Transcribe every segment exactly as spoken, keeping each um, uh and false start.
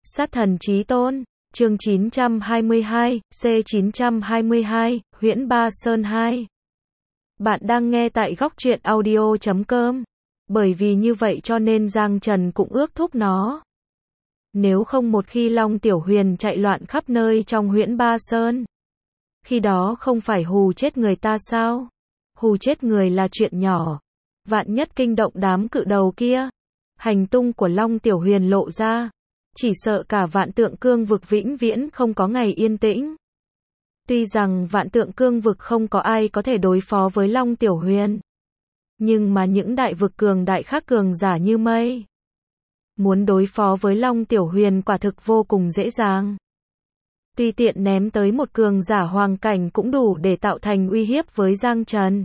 Sát thần chí tôn, chương chín trăm hai mươi hai, C chín trăm hai mươi hai, Huyễn Ba Sơn hai. Bạn đang nghe tại góc truyện audio chấm com. Bởi vì như vậy cho nên Giang Trần cũng ước thúc nó. Nếu không một khi Long Tiểu Huyền chạy loạn khắp nơi trong Huyễn Ba Sơn, khi đó không phải hù chết người ta sao? Hù chết người là chuyện nhỏ, vạn nhất kinh động đám cự đầu kia, hành tung của Long Tiểu Huyền lộ ra, chỉ sợ cả vạn tượng cương vực vĩnh viễn không có ngày yên tĩnh. Tuy rằng vạn tượng cương vực không có ai có thể đối phó với Long Tiểu Huyền, nhưng mà những đại vực cường đại khác cường giả như mây, muốn đối phó với Long Tiểu Huyền quả thực vô cùng dễ dàng. Tuy tiện ném tới một cường giả hoàng cảnh cũng đủ để tạo thành uy hiếp với Giang Trần.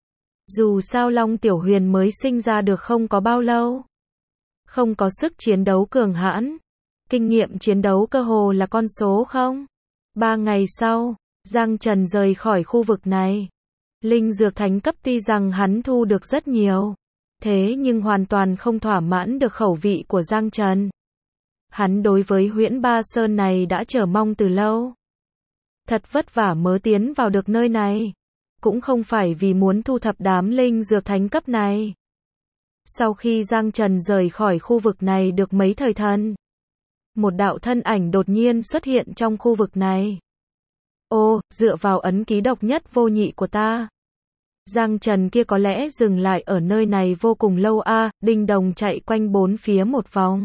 Dù sao Long Tiểu Huyền mới sinh ra được không có bao lâu, không có sức chiến đấu cường hãn, kinh nghiệm chiến đấu cơ hồ là con số không. Ba ngày sau, Giang Trần rời khỏi khu vực này. Linh dược thánh cấp tuy rằng hắn thu được rất nhiều, thế nhưng hoàn toàn không thỏa mãn được khẩu vị của Giang Trần. Hắn đối với Huyễn Ba Sơn này đã chờ mong từ lâu. Thật vất vả mới tiến vào được nơi này, cũng không phải vì muốn thu thập đám linh dược thánh cấp này. Sau khi Giang Trần rời khỏi khu vực này được mấy thời thần, một đạo thân ảnh đột nhiên xuất hiện trong khu vực này. Ô, dựa vào ấn ký độc nhất vô nhị của ta, Giang Trần kia có lẽ dừng lại ở nơi này vô cùng lâu a. À, Đinh Đồng chạy quanh bốn phía một vòng,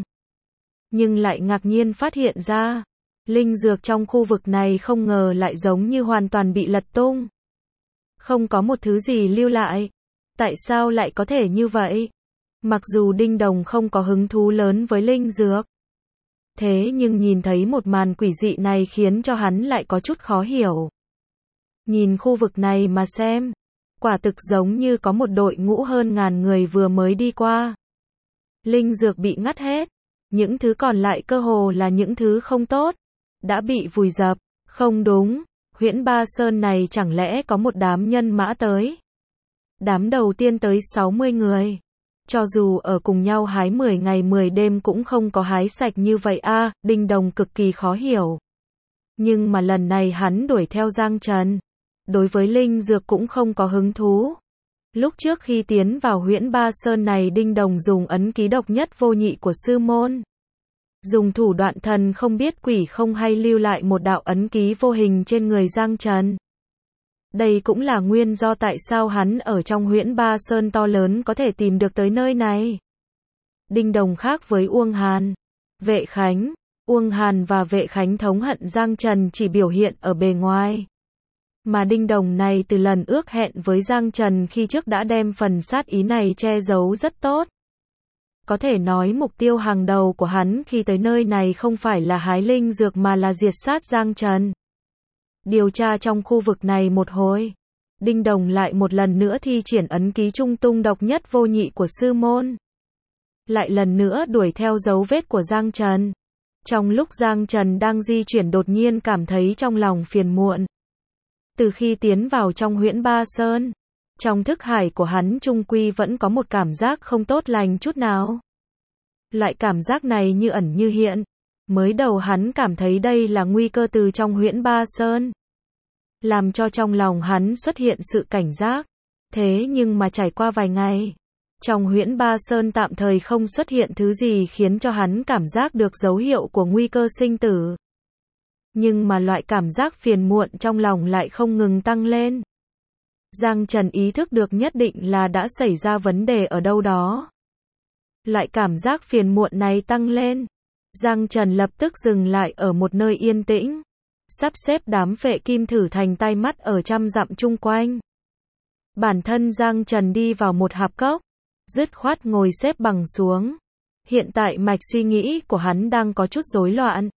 nhưng lại ngạc nhiên phát hiện ra, linh dược trong khu vực này không ngờ lại giống như hoàn toàn bị lật tung. Không có một thứ gì lưu lại. Tại sao lại có thể như vậy? Mặc dù Đinh Đồng không có hứng thú lớn với linh dược, thế nhưng nhìn thấy một màn quỷ dị này khiến cho hắn lại có chút khó hiểu. Nhìn khu vực này mà xem, quả thực giống như có một đội ngũ hơn ngàn người vừa mới đi qua. Linh dược bị ngắt hết, những thứ còn lại cơ hồ là những thứ không tốt, đã bị vùi dập. Không đúng, Huyễn Ba Sơn này chẳng lẽ có một đám nhân mã tới? Đám đầu tiên tới sáu mươi người. Cho dù ở cùng nhau hái mười ngày mười đêm cũng không có hái sạch như vậy a. À, Đinh Đồng cực kỳ khó hiểu. Nhưng mà lần này hắn đuổi theo Giang Trần, đối với linh dược cũng không có hứng thú. Lúc trước khi tiến vào Huyễn Ba Sơn này, Đinh Đồng dùng ấn ký độc nhất vô nhị của sư môn, dùng thủ đoạn thần không biết quỷ không hay lưu lại một đạo ấn ký vô hình trên người Giang Trần. Đây cũng là nguyên do tại sao hắn ở trong Huyễn Ba Sơn to lớn có thể tìm được tới nơi này. Đinh Đồng khác với Uông Hàn, Vệ Khánh. Uông Hàn và Vệ Khánh thống hận Giang Trần chỉ biểu hiện ở bề ngoài, mà Đinh Đồng này từ lần ước hẹn với Giang Trần khi trước đã đem phần sát ý này che giấu rất tốt. Có thể nói mục tiêu hàng đầu của hắn khi tới nơi này không phải là hái linh dược mà là diệt sát Giang Trần. Điều tra trong khu vực này một hồi, Đinh Đồng lại một lần nữa thi triển ấn ký trung tung độc nhất vô nhị của sư môn. Lại lần nữa đuổi theo dấu vết của Giang Trần. Trong lúc Giang Trần đang di chuyển đột nhiên cảm thấy trong lòng phiền muộn. Từ khi tiến vào trong Huyễn Ba Sơn, trong thức hải của hắn trung quy vẫn có một cảm giác không tốt lành chút nào. Loại cảm giác này như ẩn như hiện. Mới đầu hắn cảm thấy đây là nguy cơ từ trong Huyễn Ba Sơn, làm cho trong lòng hắn xuất hiện sự cảnh giác. Thế nhưng mà trải qua vài ngày, trong Huyễn Ba Sơn tạm thời không xuất hiện thứ gì khiến cho hắn cảm giác được dấu hiệu của nguy cơ sinh tử. Nhưng mà loại cảm giác phiền muộn trong lòng lại không ngừng tăng lên. Giang Trần ý thức được nhất định là đã xảy ra vấn đề ở đâu đó. Loại cảm giác phiền muộn này tăng lên, Giang Trần lập tức dừng lại ở một nơi yên tĩnh, sắp xếp đám phệ kim thử thành tay mắt ở trăm dặm chung quanh. Bản thân Giang Trần đi vào một hạp cốc, dứt khoát ngồi xếp bằng xuống. Hiện tại mạch suy nghĩ của hắn đang có chút rối loạn.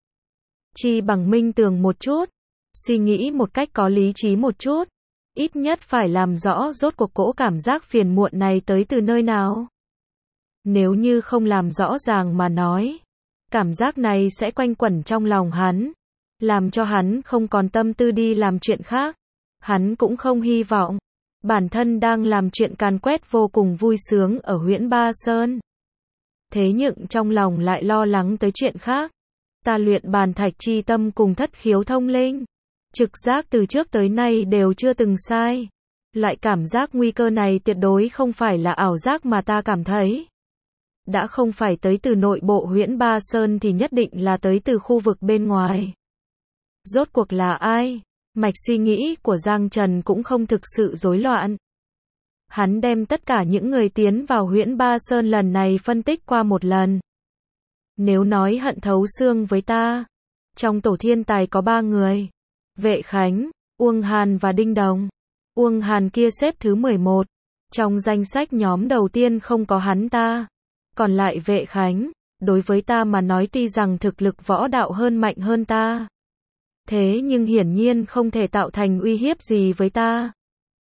Chi bằng minh tường một chút, suy nghĩ một cách có lý trí một chút, ít nhất phải làm rõ rốt cuộc cỗ cảm giác phiền muộn này tới từ nơi nào. Nếu như không làm rõ ràng mà nói, cảm giác này sẽ quanh quẩn trong lòng hắn, làm cho hắn không còn tâm tư đi làm chuyện khác. Hắn cũng không hy vọng bản thân đang làm chuyện càn quét vô cùng vui sướng ở Huyễn Ba Sơn, thế nhưng trong lòng lại lo lắng tới chuyện khác. Ta luyện bàn thạch chi tâm cùng thất khiếu thông linh. Trực giác từ trước tới nay đều chưa từng sai. Loại cảm giác nguy cơ này tuyệt đối không phải là ảo giác mà ta cảm thấy. Đã không phải tới từ nội bộ Huyễn Ba Sơn thì nhất định là tới từ khu vực bên ngoài. Rốt cuộc là ai? Mạch suy nghĩ của Giang Trần cũng không thực sự rối loạn. Hắn đem tất cả những người tiến vào Huyễn Ba Sơn lần này phân tích qua một lần. Nếu nói hận thấu xương với ta, trong tổ thiên tài có ba người. Vệ Khánh, Uông Hàn và Đinh Đồng. Uông Hàn kia xếp thứ mười một. Trong danh sách nhóm đầu tiên không có hắn ta. Còn lại Vệ Khánh, đối với ta mà nói tuy rằng thực lực võ đạo hơn mạnh hơn ta. Thế nhưng hiển nhiên không thể tạo thành uy hiếp gì với ta.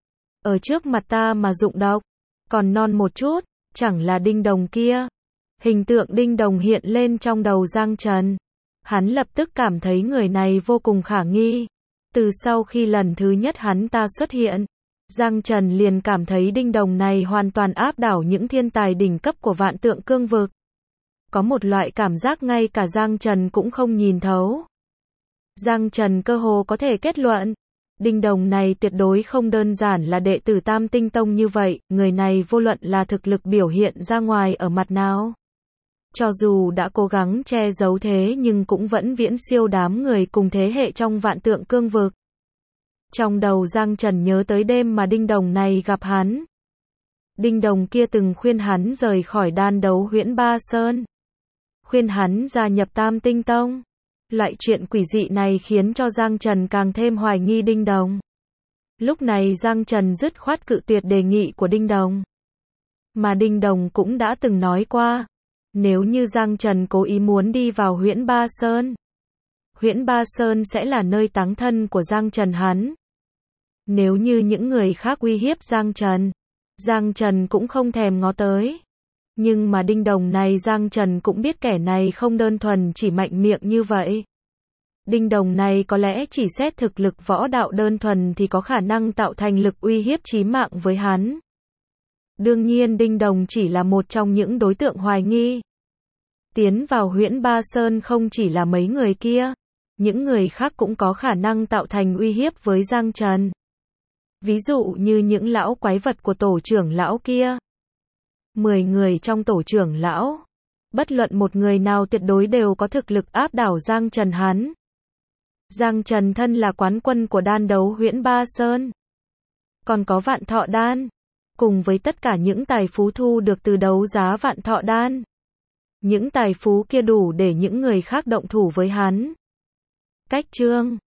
Ở trước mặt ta mà dụng độc, còn non một chút, chẳng là Đinh Đồng kia. Hình tượng Đinh Đồng hiện lên trong đầu Giang Trần. Hắn lập tức cảm thấy người này vô cùng khả nghi. Từ sau khi lần thứ nhất hắn ta xuất hiện, Giang Trần liền cảm thấy Đinh Đồng này hoàn toàn áp đảo những thiên tài đỉnh cấp của Vạn Tượng Cương vực. Có một loại cảm giác ngay cả Giang Trần cũng không nhìn thấu. Giang Trần cơ hồ có thể kết luận, Đinh Đồng này tuyệt đối không đơn giản là đệ tử Tam Tinh Tông như vậy, người này vô luận là thực lực biểu hiện ra ngoài ở mặt nào. Cho dù đã cố gắng che giấu thế nhưng cũng vẫn viễn siêu đám người cùng thế hệ trong Vạn Tượng Cương vực. Trong đầu Giang Trần nhớ tới đêm mà Đinh Đồng này gặp hắn. Đinh Đồng kia từng khuyên hắn rời khỏi đan đấu Huyễn Ba Sơn. Khuyên hắn gia nhập Tam Tinh Tông. Loại chuyện quỷ dị này khiến cho Giang Trần càng thêm hoài nghi Đinh Đồng. Lúc này Giang Trần dứt khoát cự tuyệt đề nghị của Đinh Đồng. Mà Đinh Đồng cũng đã từng nói qua, nếu như Giang Trần cố ý muốn đi vào Huyễn Ba Sơn, Huyễn Ba Sơn sẽ là nơi táng thân của Giang Trần hắn. Nếu như những người khác uy hiếp Giang Trần, Giang Trần cũng không thèm ngó tới. Nhưng mà Đinh Đồng này Giang Trần cũng biết kẻ này không đơn thuần chỉ mạnh miệng như vậy. Đinh Đồng này có lẽ chỉ xét thực lực võ đạo đơn thuần thì có khả năng tạo thành lực uy hiếp chí mạng với hắn. Đương nhiên Đinh Đồng chỉ là một trong những đối tượng hoài nghi. Tiến vào Huyễn Ba Sơn không chỉ là mấy người kia, những người khác cũng có khả năng tạo thành uy hiếp với Giang Trần. Ví dụ như những lão quái vật của tổ trưởng lão kia. Mười người trong tổ trưởng lão, bất luận một người nào tuyệt đối đều có thực lực áp đảo Giang Trần hắn. Giang Trần thân là quán quân của đan đấu Huyễn Ba Sơn. Còn có Vạn Thọ Đan, cùng với tất cả những tài phú thu được từ đấu giá Vạn Thọ Đan. Những tài phú kia đủ để những người khác động thủ với hắn. Cách chương